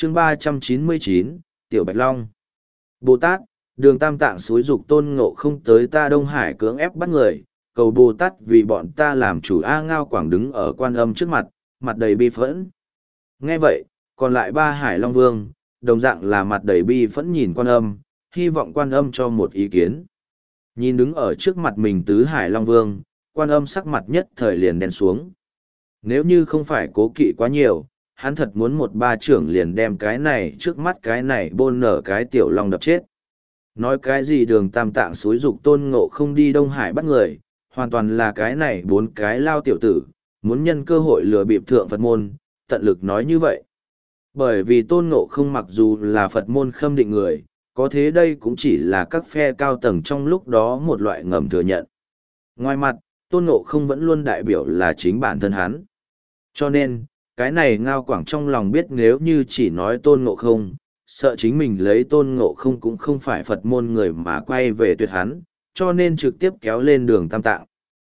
chương 399, Tiểu Bạch Long. Bồ Tát, Đường Tam Tạng xúi giục Tôn Ngộ Không tới ta Đông Hải cưỡng ép bắt người, cầu Bồ Tát vì bọn ta làm chủ. A Ngao Quảng đứng ở Quan Âm trước mặt, mặt đầy bi phẫn. Nghe vậy, còn lại ba Hải Long Vương, đồng dạng là mặt đầy bi phẫn nhìn Quan Âm, hy vọng Quan Âm cho một ý kiến. Nhìn đứng ở trước mặt mình tứ Hải Long Vương, Quan Âm sắc mặt nhất thời liền đen xuống. Nếu như không phải cố kỵ quá nhiều, hắn thật muốn một ba trưởng liền đem cái này trước mắt cái này bôn nở cái tiểu long đập chết. Nói cái gì Đường Tam Tạng xúi giục Tôn Ngộ Không đi Đông Hải bắt người, hoàn toàn là cái này bốn cái lao tiểu tử, muốn nhân cơ hội lừa bịp thượng Phật môn, tận lực nói như vậy. Bởi vì Tôn Ngộ Không mặc dù là Phật môn khâm định người, có thế đây cũng chỉ là các phe cao tầng trong lúc đó một loại ngầm thừa nhận. Ngoài mặt, Tôn Ngộ Không vẫn luôn đại biểu là chính bản thân hắn. Cho nên, cái này Ngao Quảng trong lòng biết nếu như chỉ nói Tôn Ngộ Không, sợ chính mình lấy Tôn Ngộ Không cũng không phải Phật môn người mà quay về tuyệt hắn, cho nên trực tiếp kéo lên Đường Tam Tạng.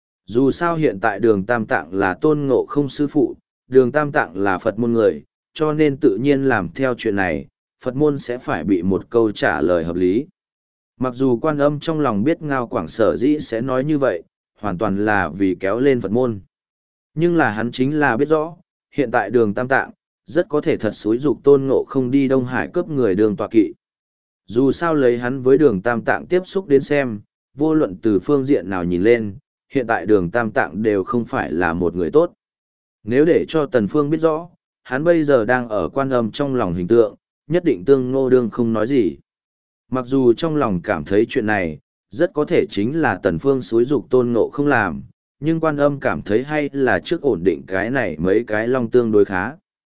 Dù sao hiện tại Đường Tam Tạng là Tôn Ngộ Không sư phụ, Đường Tam Tạng là Phật môn người, cho nên tự nhiên làm theo chuyện này, Phật môn sẽ phải bị một câu trả lời hợp lý. Mặc dù Quan Âm trong lòng biết Ngao Quảng sở dĩ sẽ nói như vậy, hoàn toàn là vì kéo lên Phật môn. Nhưng là hắn chính là biết rõ, hiện tại Đường Tam Tạng, rất có thể thật xúi giục Tôn Ngộ Không đi Đông Hải cướp người Đường tọa kỵ. Dù sao lấy hắn với Đường Tam Tạng tiếp xúc đến xem, vô luận từ phương diện nào nhìn lên, hiện tại Đường Tam Tạng đều không phải là một người tốt. Nếu để cho Tần Phương biết rõ, hắn bây giờ đang ở Quan Âm trong lòng hình tượng, nhất định tương ngô đương không nói gì. Mặc dù trong lòng cảm thấy chuyện này, rất có thể chính là Tần Phương xúi giục Tôn Ngộ Không làm, nhưng Quan Âm cảm thấy hay là trước ổn định cái này mấy cái long tương đối khá.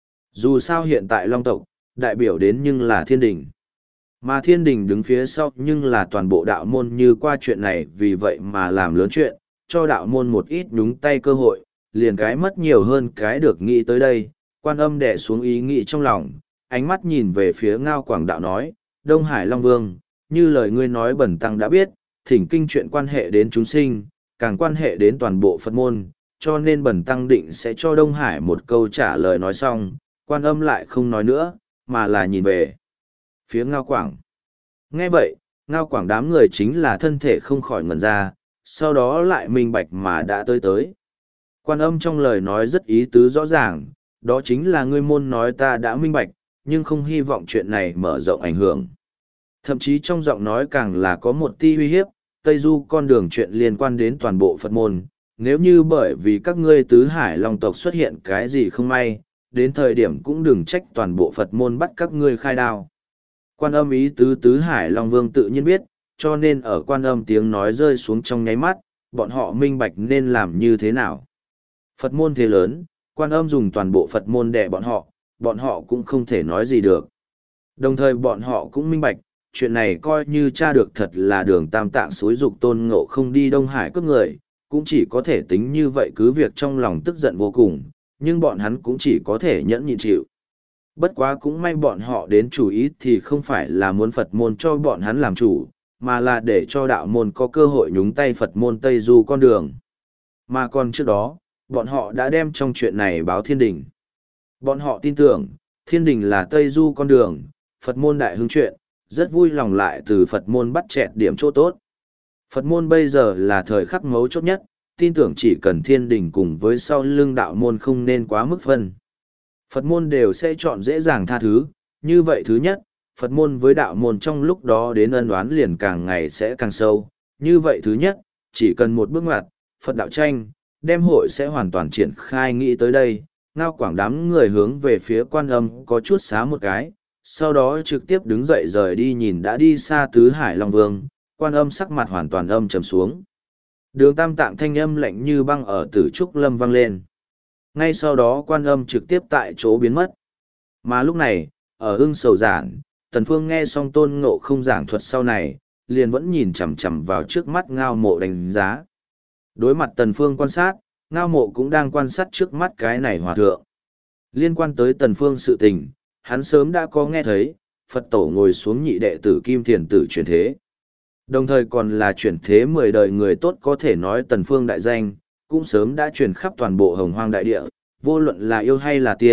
Dù sao hiện tại long tộc, đại biểu đến nhưng là thiên đình. Mà thiên đình đứng phía sau nhưng là toàn bộ đạo môn như qua chuyện này vì vậy mà làm lớn chuyện, cho đạo môn một ít nhúng tay cơ hội, liền cái mất nhiều hơn cái được nghĩ tới đây. Quan Âm đè xuống ý nghĩ trong lòng, ánh mắt nhìn về phía Ngao Quảng đạo nói, Đông Hải Long Vương, như lời ngươi nói bẩn tăng đã biết, thỉnh kinh chuyện quan hệ đến chúng sinh, càng quan hệ đến toàn bộ Phật môn, cho nên bẩn tăng định sẽ cho Đông Hải một câu trả lời. Nói xong, Quan Âm lại không nói nữa, mà là nhìn về phía Ngao Quảng. Nghe vậy, Ngao Quảng đám người chính là thân thể không khỏi ngẩn ra, sau đó lại minh bạch mà đã tới. Quan Âm trong lời nói rất ý tứ rõ ràng, đó chính là ngươi môn nói ta đã minh bạch, nhưng không hy vọng chuyện này mở rộng ảnh hưởng. Thậm chí trong giọng nói càng là có một tia uy hiếp, Tây Du con đường chuyện liên quan đến toàn bộ Phật môn, nếu như bởi vì các ngươi tứ hải long tộc xuất hiện cái gì không may, đến thời điểm cũng đừng trách toàn bộ Phật môn bắt các ngươi khai đao. Quan Âm ý tứ tứ hải long vương tự nhiên biết, cho nên ở Quan Âm tiếng nói rơi xuống trong nháy mắt, bọn họ minh bạch nên làm như thế nào. Phật môn thế lớn, Quan Âm dùng toàn bộ Phật môn đè bọn họ cũng không thể nói gì được. Đồng thời bọn họ cũng minh bạch, chuyện này coi như tra được thật là Đường Tam Tạng xúi giục Tôn Ngộ Không đi Đông Hải cướp người, cũng chỉ có thể tính như vậy, cứ việc trong lòng tức giận vô cùng, nhưng bọn hắn cũng chỉ có thể nhẫn nhịn chịu. Bất quá cũng may bọn họ đến chủ ý thì không phải là muốn Phật môn cho bọn hắn làm chủ, mà là để cho đạo môn có cơ hội nhúng tay Phật môn Tây Du con đường. Mà còn trước đó, bọn họ đã đem trong chuyện này báo thiên đình. Bọn họ tin tưởng, thiên đình là Tây Du con đường, Phật môn đại hưng chuyện, rất vui lòng lại từ Phật môn bắt chẹt điểm chỗ tốt. Phật môn bây giờ là thời khắc mấu chốt nhất, tin tưởng chỉ cần thiên đình cùng với sau lưng đạo môn không nên quá mức phân. Phật môn đều sẽ chọn dễ dàng tha thứ, như vậy thứ nhất, Phật môn với đạo môn trong lúc đó đến ân oán liền càng ngày sẽ càng sâu, như vậy thứ nhất, chỉ cần một bước ngoặt, Phật đạo tranh, đem hội sẽ hoàn toàn triển khai. Nghĩ tới đây, Ngao Quảng đám người hướng về phía Quan Âm có chút xá một cái, sau đó trực tiếp đứng dậy rời đi. Nhìn đã đi xa tứ hải long vương, Quan Âm sắc mặt hoàn toàn âm trầm xuống. Đường Tam Tạng thanh âm lạnh như băng ở Tử Trúc Lâm vang lên. Ngay sau đó Quan Âm trực tiếp tại chỗ biến mất. Mà lúc này, ở Ưng Sầu Giản, Tần Phương nghe xong Tôn Ngộ Không giảng thuật sau này, liền vẫn nhìn chằm chằm vào trước mắt Ngao Mộ đánh giá. Đối mặt Tần Phương quan sát, Ngao Mộ cũng đang quan sát trước mắt cái này hòa thượng. Liên quan tới Tần Phương sự tình, hắn sớm đã có nghe thấy, Phật tổ ngồi xuống nhị đệ tử Kim Thiền tử chuyển thế. Đồng thời còn là chuyển thế 10 đời người tốt, có thể nói Tần Phương đại danh, cũng sớm đã truyền khắp toàn bộ Hồng Hoang đại địa, vô luận là yêu hay là tiên,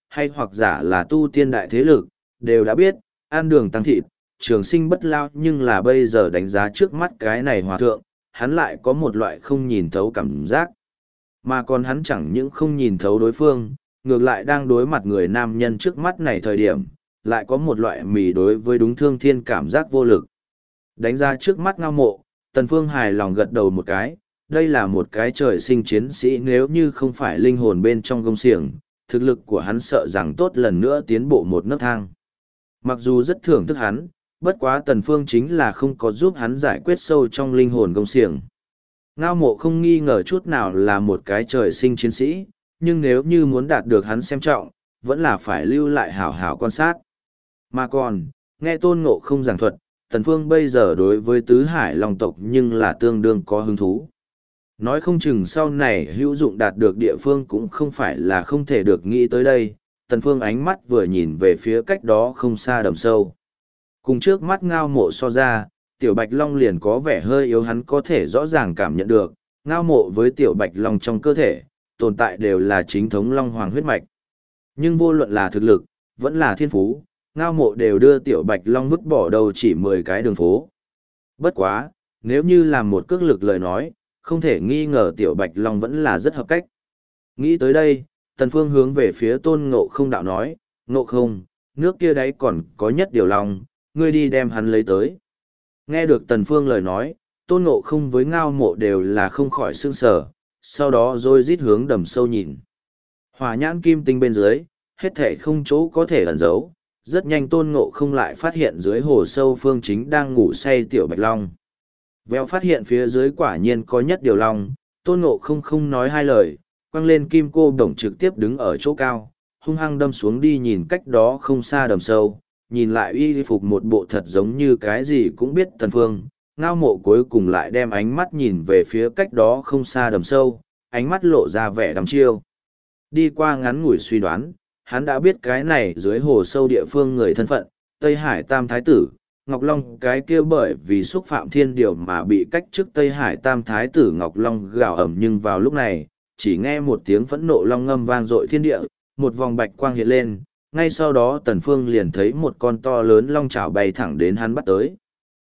hay hoặc giả là tu tiên đại thế lực, đều đã biết, ăn đường tăng thịt, trường sinh bất lao, nhưng là bây giờ đánh giá trước mắt cái này hòa thượng, hắn lại có một loại không nhìn thấu cảm giác. Mà còn hắn chẳng những không nhìn thấu đối phương, ngược lại đang đối mặt người nam nhân trước mắt này thời điểm, lại có một loại mì đối với đúng thương thiên cảm giác vô lực. Đánh ra trước mắt Ngao Mộ, Tần Phương hài lòng gật đầu một cái, đây là một cái trời sinh chiến sĩ, nếu như không phải linh hồn bên trong gông xiềng, thực lực của hắn sợ rằng tốt lần nữa tiến bộ một nấc thang. Mặc dù rất thưởng thức hắn, bất quá Tần Phương chính là không có giúp hắn giải quyết sâu trong linh hồn gông xiềng. Ngao Mộ không nghi ngờ chút nào là một cái trời sinh chiến sĩ, nhưng nếu như muốn đạt được hắn xem trọng, vẫn là phải lưu lại hảo hảo quan sát. Mà còn, nghe Tôn Ngộ không giảng thuật, Tần Phương bây giờ đối với tứ hải long tộc nhưng là tương đương có hứng thú. Nói không chừng sau này hữu dụng đạt được địa phương cũng không phải là không thể được nghĩ tới đây. Tần Phương ánh mắt vừa nhìn về phía cách đó không xa đầm sâu. Cùng trước mắt Ngao Mộ so ra, Tiểu Bạch Long liền có vẻ hơi yếu, hắn có thể rõ ràng cảm nhận được, Ngao Mộ với Tiểu Bạch Long trong cơ thể, tồn tại đều là chính thống Long Hoàng huyết mạch. Nhưng vô luận là thực lực, vẫn là thiên phú, Ngao Mộ đều đưa Tiểu Bạch Long vứt bỏ đầu chỉ 10 cái đường phố. Bất quá, nếu như làm một cước lực lời nói, không thể nghi ngờ Tiểu Bạch Long vẫn là rất hợp cách. Nghĩ tới đây, Tần Phương hướng về phía Tôn Ngộ không đạo nói, Ngộ không, nước kia đấy còn có nhất điều long, ngươi đi đem hắn lấy tới. Nghe được Tần Phương lời nói, Tôn Ngộ không với Ngao Mộ đều là không khỏi sương sở, sau đó rồi rít hướng đầm sâu nhìn. Hỏa nhãn kim tinh bên dưới, hết thể không chỗ có thể ẩn giấu, rất nhanh Tôn Ngộ không lại phát hiện dưới hồ sâu phương chính đang ngủ say Tiểu Bạch Long. Vèo phát hiện phía dưới quả nhiên có nhất điều long, Tôn Ngộ không không nói hai lời, quăng lên kim cô đồng trực tiếp đứng ở chỗ cao, hung hăng đâm xuống đi nhìn cách đó không xa đầm sâu, nhìn lại y phục một bộ thật giống như cái gì cũng biết Tần Phương. Ngao Mộ cuối cùng lại đem ánh mắt nhìn về phía cách đó không xa đầm sâu, ánh mắt lộ ra vẻ đăm chiêu. Đi qua ngắn ngủi suy đoán, hắn đã biết cái này dưới hồ sâu địa phương người thân phận, Tây Hải Tam Thái Tử, Ngọc Long cái kia bởi vì xúc phạm thiên điều mà bị cách chức Tây Hải Tam Thái Tử Ngọc Long gào ầm, nhưng vào lúc này, chỉ nghe một tiếng phẫn nộ long ngâm vang dội thiên địa, một vòng bạch quang hiện lên, ngay sau đó Tần Phương liền thấy một con to lớn long chảo bay thẳng đến hắn bắt tới.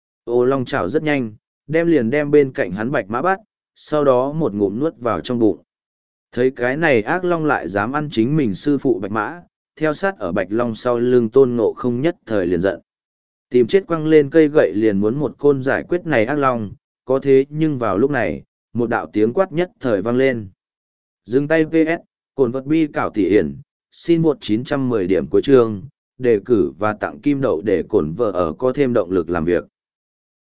Ô long chảo rất nhanh, đem bên cạnh hắn bạch mã bắt, sau đó một ngụm nuốt vào trong bụng. Thấy cái này ác long lại dám ăn chính mình sư phụ bạch mã, theo sát ở bạch long sau lưng Tôn Ngộ không nhất thời liền giận. Tìm chết quăng lên cây gậy liền muốn một côn giải quyết này ác long, có thế nhưng vào lúc này, một đạo tiếng quát nhất thời vang lên. Dừng tay VS, cồn vật bi cảo tỉ hiển, xin một 910 điểm cuối chương, đề cử và tặng kim đậu để cổn vợ ở có thêm động lực làm việc.